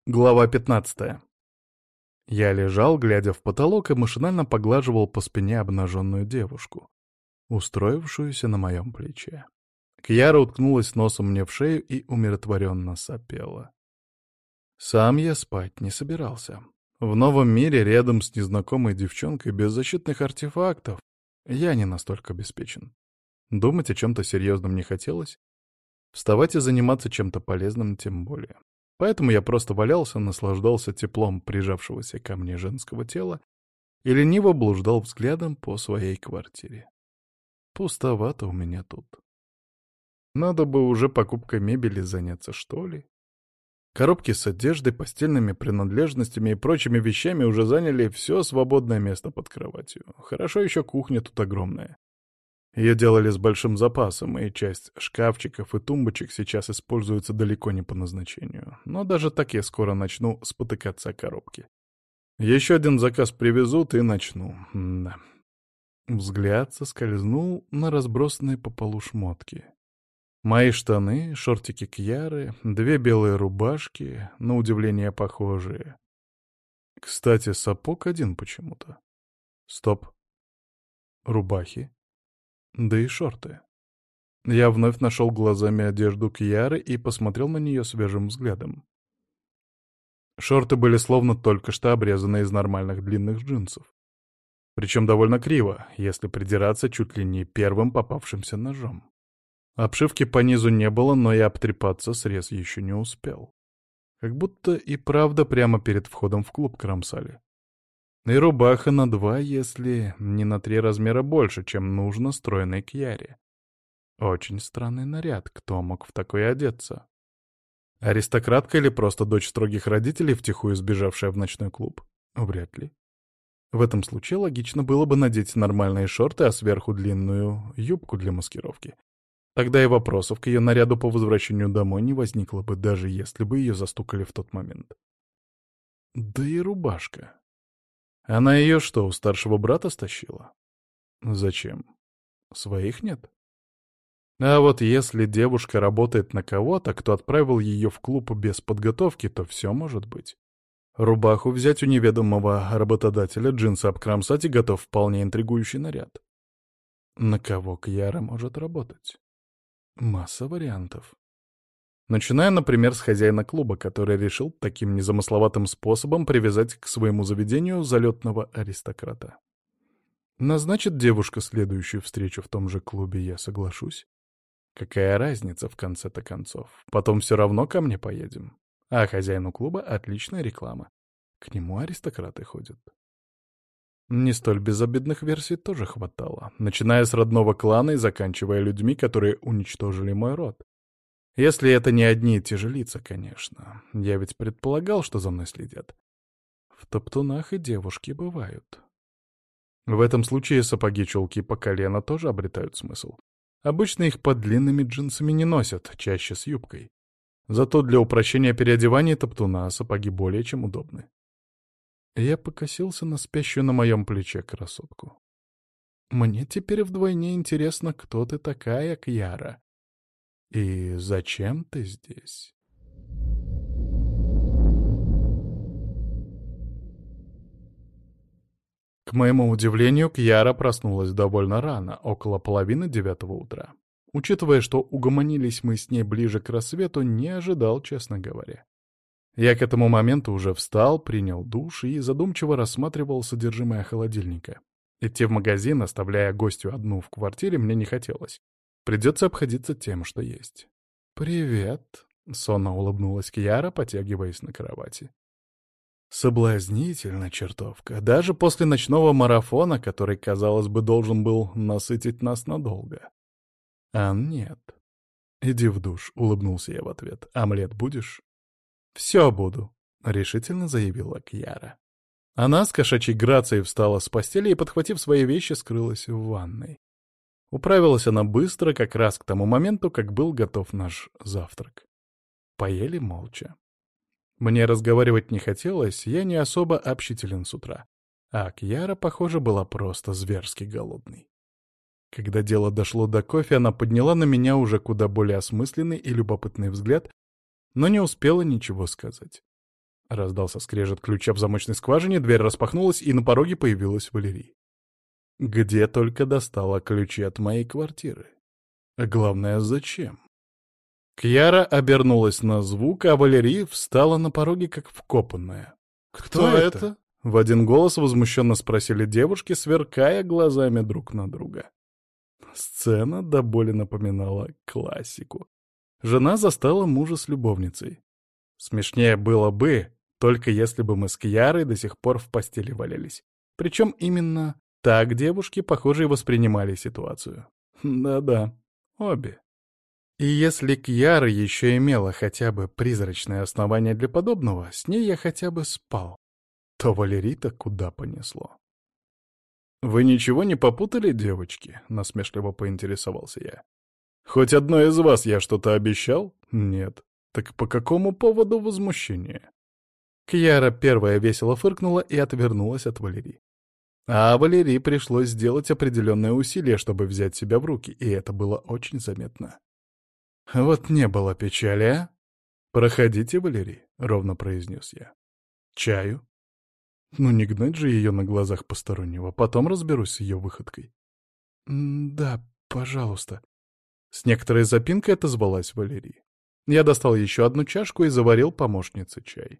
Глава 15. Я лежал, глядя в потолок, и машинально поглаживал по спине обнаженную девушку, устроившуюся на моем плече. Кьяра уткнулась носом мне в шею и умиротворенно сопела. Сам я спать не собирался. В новом мире, рядом с незнакомой девчонкой без защитных артефактов, я не настолько обеспечен. Думать о чем-то серьезном не хотелось, вставать и заниматься чем-то полезным тем более. Поэтому я просто валялся, наслаждался теплом прижавшегося ко мне женского тела и лениво блуждал взглядом по своей квартире. Пустовато у меня тут. Надо бы уже покупкой мебели заняться, что ли? Коробки с одеждой, постельными принадлежностями и прочими вещами уже заняли все свободное место под кроватью. Хорошо еще кухня тут огромная. Ее делали с большим запасом, и часть шкафчиков и тумбочек сейчас используется далеко не по назначению. Но даже так я скоро начну спотыкаться о коробке. Еще один заказ привезут и начну. Да. Взгляд соскользнул на разбросанные по полу шмотки. Мои штаны, шортики Кьяры, две белые рубашки, на удивление похожие. Кстати, сапог один почему-то. Стоп. Рубахи. Да и шорты. Я вновь нашел глазами одежду Кьяры и посмотрел на нее свежим взглядом. Шорты были словно только что обрезаны из нормальных длинных джинсов. Причем довольно криво, если придираться чуть ли не первым попавшимся ножом. Обшивки по низу не было, но и обтрепаться срез еще не успел. Как будто и правда прямо перед входом в клуб кромсали. И рубаха на 2, если не на 3 размера больше, чем нужно стройной Кьяре. Очень странный наряд, кто мог в такой одеться? Аристократка или просто дочь строгих родителей, втихую сбежавшая в ночной клуб? Вряд ли. В этом случае логично было бы надеть нормальные шорты, а сверху длинную юбку для маскировки. Тогда и вопросов к ее наряду по возвращению домой не возникло бы, даже если бы ее застукали в тот момент. Да и рубашка. Она ее что, у старшего брата стащила? Зачем? Своих нет? А вот если девушка работает на кого-то, кто отправил ее в клуб без подготовки, то все может быть. Рубаху взять у неведомого работодателя, джинсы обкромсать и готов вполне интригующий наряд. На кого Кьяра может работать? Масса вариантов. Начиная, например, с хозяина клуба, который решил таким незамысловатым способом привязать к своему заведению залетного аристократа. Назначит девушка следующую встречу в том же клубе, я соглашусь. Какая разница в конце-то концов? Потом все равно ко мне поедем. А хозяину клуба отличная реклама. К нему аристократы ходят. Не столь безобидных версий тоже хватало, начиная с родного клана и заканчивая людьми, которые уничтожили мой род. Если это не одни и те же лица, конечно. Я ведь предполагал, что за мной следят. В топтунах и девушки бывают. В этом случае сапоги-чулки по колено тоже обретают смысл. Обычно их под длинными джинсами не носят, чаще с юбкой. Зато для упрощения переодевания топтуна сапоги более чем удобны. Я покосился на спящую на моем плече красотку. Мне теперь вдвойне интересно, кто ты такая, Кьяра. И зачем ты здесь? К моему удивлению, Кьяра проснулась довольно рано, около 8:30 утра. Учитывая, что угомонились мы с ней ближе к рассвету, не ожидал, честно говоря. Я к этому моменту уже встал, принял душ и задумчиво рассматривал содержимое холодильника. Идти в магазин, оставляя гостью одну в квартире, мне не хотелось. Придется обходиться тем, что есть. «Привет», — сонно улыбнулась Кьяра, потягиваясь на кровати. Соблазнительно, чертовка, даже после ночного марафона, который, казалось бы, должен был насытить нас надолго. А нет. «Иди в душ», — улыбнулся я в ответ. «Омлет будешь?» «Все буду», — решительно заявила Кьяра. Она с кошачьей грацией встала с постели и, подхватив свои вещи, скрылась в ванной. Управилась она быстро, как раз к тому моменту, как был готов наш завтрак. Поели молча. Мне разговаривать не хотелось, я не особо общителен с утра. А Кьяра, похоже, была просто зверски голодной. Когда дело дошло до кофе, она подняла на меня уже куда более осмысленный и любопытный взгляд, но не успела ничего сказать. Раздался скрежет ключа в замочной скважине, дверь распахнулась, и на пороге появилась Валерий. Где только достала ключи от моей квартиры. А главное, зачем? Кьяра обернулась на звук, а Валерий встала на пороге, как вкопанная. «Кто это?» — в один голос возмущенно спросили девушки, сверкая глазами друг на друга. Сцена до боли напоминала классику. Жена застала мужа с любовницей. Смешнее было бы, только если бы мы с Кьярой до сих пор в постели валялись. Причем именно так девушки, похоже, и воспринимали ситуацию. Да-да, обе. И если Кьяра еще имела хотя бы призрачное основание для подобного, с ней я хотя бы спал, то Валерий-то куда понесло. «Вы ничего не попутали, девочки?» — насмешливо поинтересовался я. «Хоть одной из вас я что-то обещал? Нет. Так по какому поводу возмущение?» Кьяра первая весело фыркнула и отвернулась от Валерии. А Валерии пришлось сделать определенное усилие, чтобы взять себя в руки, и это было очень заметно. «Вот не было печали, а? Проходите, Валерий», — ровно произнес я. «Чаю?» Ну, не гнать же ее на глазах постороннего, потом разберусь с ее выходкой. «Да, пожалуйста». С некоторой запинкой отозвалась Валерия. Я достал еще одну чашку и заварил помощнице чай.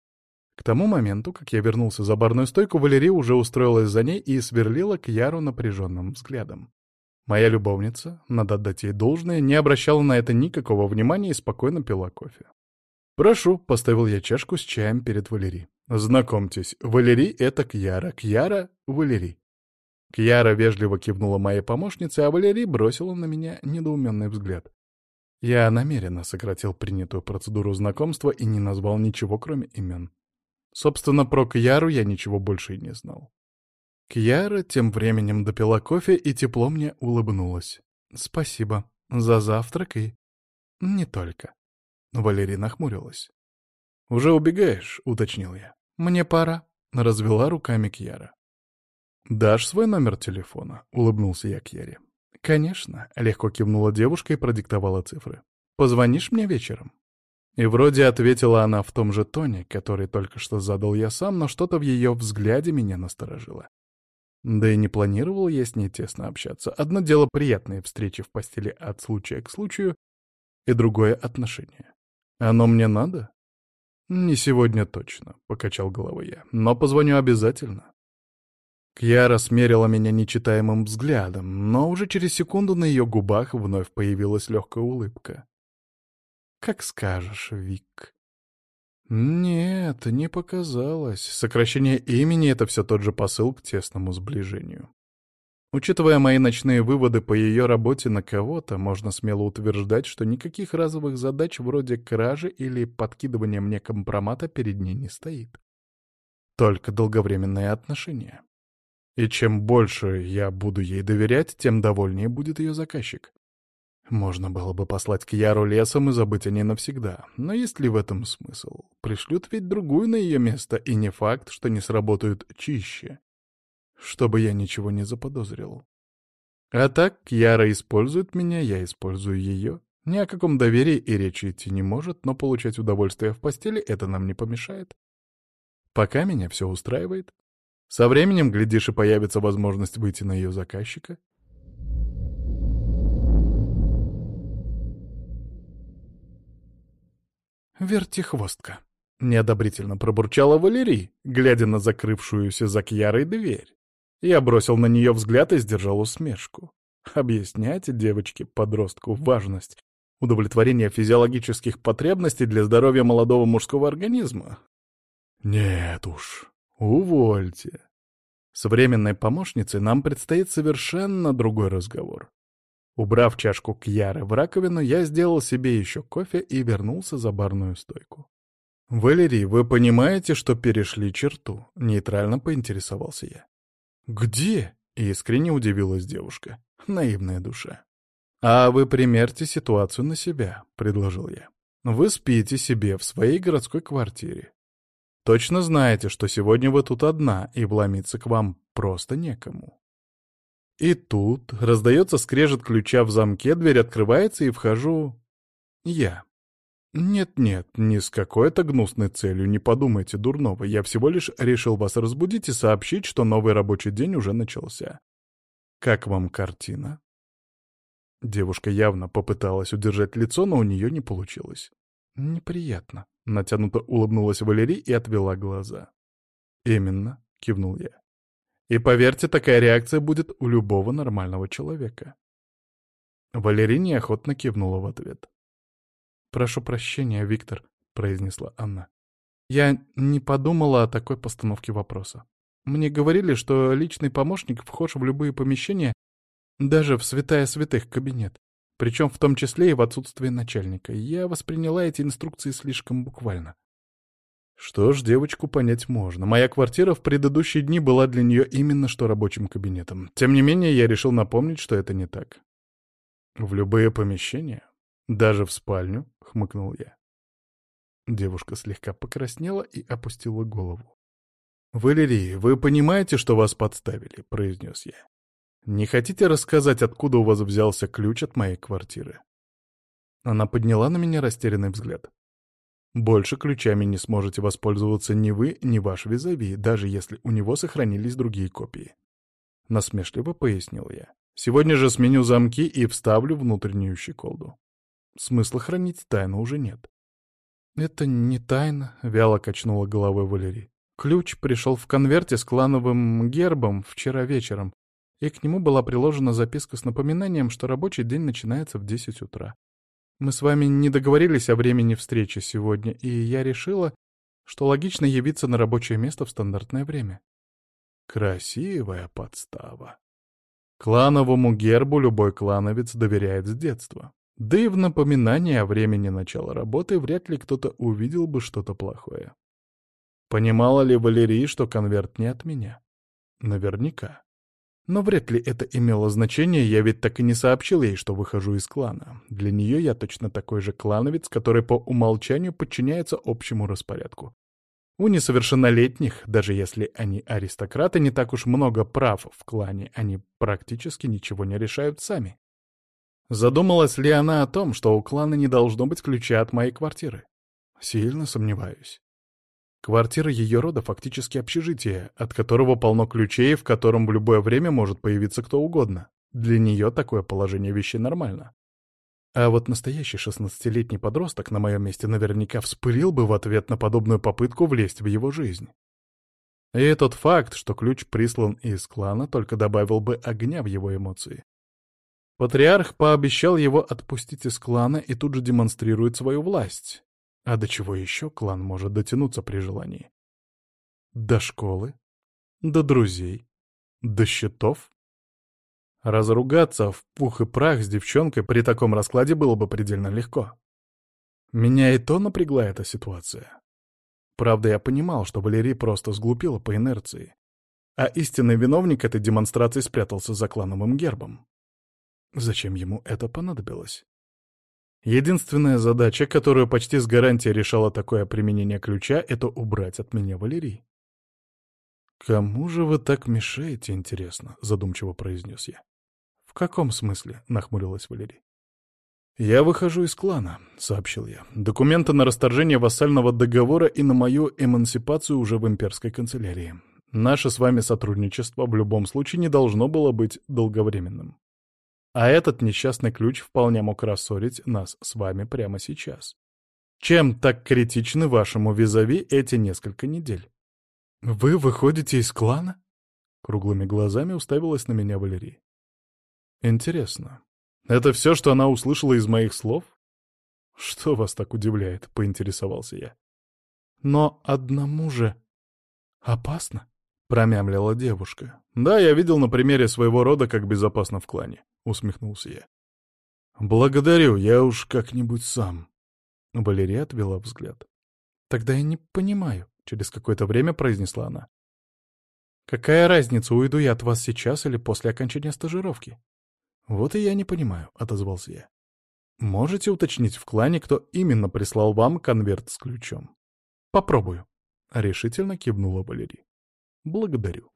К тому моменту, как я вернулся за барную стойку, Валерия уже устроилась за ней и сверлила Кьяру напряженным взглядом. Моя любовница, надо отдать ей должное, не обращала на это никакого внимания и спокойно пила кофе. «Прошу», — поставил я чашку с чаем перед Валерий. «Знакомьтесь, Валерий — это Кьяра, Кьяра — Валерий». Кьяра вежливо кивнула моей помощнице, а Валерий бросила на меня недоуменный взгляд. Я намеренно сократил принятую процедуру знакомства и не назвал ничего, кроме имен. Собственно, про Кьяру я ничего больше и не знал. Кьяра тем временем допила кофе и тепло мне улыбнулась. «Спасибо. За завтрак и...» «Не только». Валерия нахмурилась. «Уже убегаешь?» — уточнил я. «Мне пора», — развела руками Кьяра. «Дашь свой номер телефона?» — улыбнулся я Кьяре. «Конечно», — легко кивнула девушка и продиктовала цифры. «Позвонишь мне вечером?» И вроде ответила она в том же тоне, который только что задал я сам, но что-то в ее взгляде меня насторожило. Да и не планировал я с ней тесно общаться. Одно дело приятные встречи в постели от случая к случаю, и другое — отношение. Оно мне надо? Не сегодня точно, — покачал головой я, — но позвоню обязательно. Кьяра смерила меня нечитаемым взглядом, но уже через секунду на ее губах вновь появилась легкая улыбка. «Как скажешь, Вик». Нет, не показалось. Сокращение имени — это все тот же посыл к тесному сближению. Учитывая мои ночные выводы по ее работе на кого-то, можно смело утверждать, что никаких разовых задач вроде кражи или подкидывания мне компромата перед ней не стоит. Только долговременные отношения. И чем больше я буду ей доверять, тем довольнее будет ее заказчик. Можно было бы послать Кьяру лесом и забыть о ней навсегда, но есть ли в этом смысл? Пришлют ведь другую на ее место, и не факт, что не сработают чище. Чтобы я ничего не заподозрил. А так Кьяра использует меня, я использую ее. Ни о каком доверии и речи идти не может, но получать удовольствие в постели это нам не помешает. Пока меня все устраивает. Со временем, глядишь, и появится возможность выйти на ее заказчика. «Вертихвостка», — неодобрительно пробурчала Валерий, глядя на закрывшуюся за Кьярой дверь. Я бросил на нее взгляд и сдержал усмешку. Объяснять девочке-подростку важность удовлетворения физиологических потребностей для здоровья молодого мужского организма? Нет уж, увольте. С временной помощницей нам предстоит совершенно другой разговор. Убрав чашку Кьяры в раковину, я сделал себе еще кофе и вернулся за барную стойку. «Валерий, вы понимаете, что перешли черту?» — нейтрально поинтересовался я. «Где?» — искренне удивилась девушка. Наивная душа. «А вы примерьте ситуацию на себя», — предложил я. «Вы спите себе в своей городской квартире. Точно знаете, что сегодня вы тут одна, и вломиться к вам просто некому. И тут раздается скрежет ключа в замке, дверь открывается, и вхожу я. «Нет-нет, не с какой-то гнусной целью, не подумайте дурного. Я всего лишь решил вас разбудить и сообщить, что новый рабочий день уже начался. Как вам картина?» Девушка явно попыталась удержать лицо, но у нее не получилось. «Неприятно», — натянуто улыбнулась Валерий и отвела глаза. «Именно», — кивнул я. «И поверьте, такая реакция будет у любого нормального человека». Валерий неохотно кивнула в ответ. «Прошу прощения, Виктор», — произнесла она. «Я не подумала о такой постановке вопроса. Мне говорили, что личный помощник вхож в любые помещения, даже в святая святых кабинет, причем в том числе и в отсутствие начальника. Я восприняла эти инструкции слишком буквально». Что ж, девочку понять можно. Моя квартира в предыдущие дни была для нее именно что рабочим кабинетом. Тем не менее, я решил напомнить, что это не так. «В любые помещения? Даже в спальню?» — хмыкнул я. Девушка слегка покраснела и опустила голову. «Валерий, вы понимаете, что вас подставили?» — произнес я. «Не хотите рассказать, откуда у вас взялся ключ от моей квартиры?» Она подняла на меня растерянный взгляд. «Больше ключами не сможете воспользоваться ни вы, ни ваш визави, даже если у него сохранились другие копии». Насмешливо пояснил я. «Сегодня же сменю замки и вставлю внутреннюю щеколду. Смысла хранить тайну уже нет». «Это не тайна», — вяло качнула головой Валерий. «Ключ пришел в конверте с клановым гербом вчера вечером, и к нему была приложена записка с напоминанием, что рабочий день начинается в 10 утра. Мы с вами не договорились о времени встречи сегодня, и я решила, что логично явиться на рабочее место в стандартное время». Красивая подстава. Клановому гербу любой клановец доверяет с детства. Да и в напоминании о времени начала работы вряд ли кто-то увидел бы что-то плохое. Понимала ли Валерий, что конверт не от меня? Наверняка. Но вряд ли это имело значение, я ведь так и не сообщил ей, что выхожу из клана. Для нее я точно такой же клановец, который по умолчанию подчиняется общему распорядку. У несовершеннолетних, даже если они аристократы, не так уж много прав в клане, они практически ничего не решают сами. Задумалась ли она о том, что у клана не должно быть ключа от моей квартиры? Сильно сомневаюсь. Квартира ее рода фактически общежитие, от которого полно ключей, в котором в любое время может появиться кто угодно. Для нее такое положение вещей нормально. А вот настоящий 16-летний подросток на моем месте наверняка вспылил бы в ответ на подобную попытку влезть в его жизнь. И тот факт, что ключ прислан из клана, только добавил бы огня в его эмоции. Патриарх пообещал его отпустить из клана и тут же демонстрирует свою власть. А до чего еще клан может дотянуться при желании? До школы? До друзей? До счетов? Разругаться в пух и прах с девчонкой при таком раскладе было бы предельно легко. Меня и то напрягла эта ситуация. Правда, я понимал, что Валерий просто сглупила по инерции, а истинный виновник этой демонстрации спрятался за клановым гербом. Зачем ему это понадобилось? Единственная задача, которую почти с гарантией решало такое применение ключа, это убрать от меня Валерий. «Кому же вы так мешаете, интересно?» — задумчиво произнес я. «В каком смысле?» — нахмурилась Валерий. «Я выхожу из клана», — сообщил я. «Документы на расторжение вассального договора и на мою эмансипацию уже в имперской канцелярии. Наше с вами сотрудничество в любом случае не должно было быть долговременным. А этот несчастный ключ вполне мог рассорить нас с вами прямо сейчас. Чем так критичны вашему визави эти несколько недель?» «Вы выходите из клана?» Круглыми глазами уставилась на меня Валерий. «Интересно, это все, что она услышала из моих слов?» «Что вас так удивляет?» — поинтересовался я. «Но одному же опасно», — промямлила девушка. «Да, я видел на примере своего рода, как безопасно в клане», — усмехнулся я. «Благодарю, я уж как-нибудь сам». Валерия отвела взгляд. «Тогда я не понимаю», — через какое-то время произнесла она. «Какая разница, уйду я от вас сейчас или после окончания стажировки?» «Вот и я не понимаю», — отозвался я. «Можете уточнить в клане, кто именно прислал вам конверт с ключом?» «Попробую», — решительно кивнула Валерий. «Благодарю».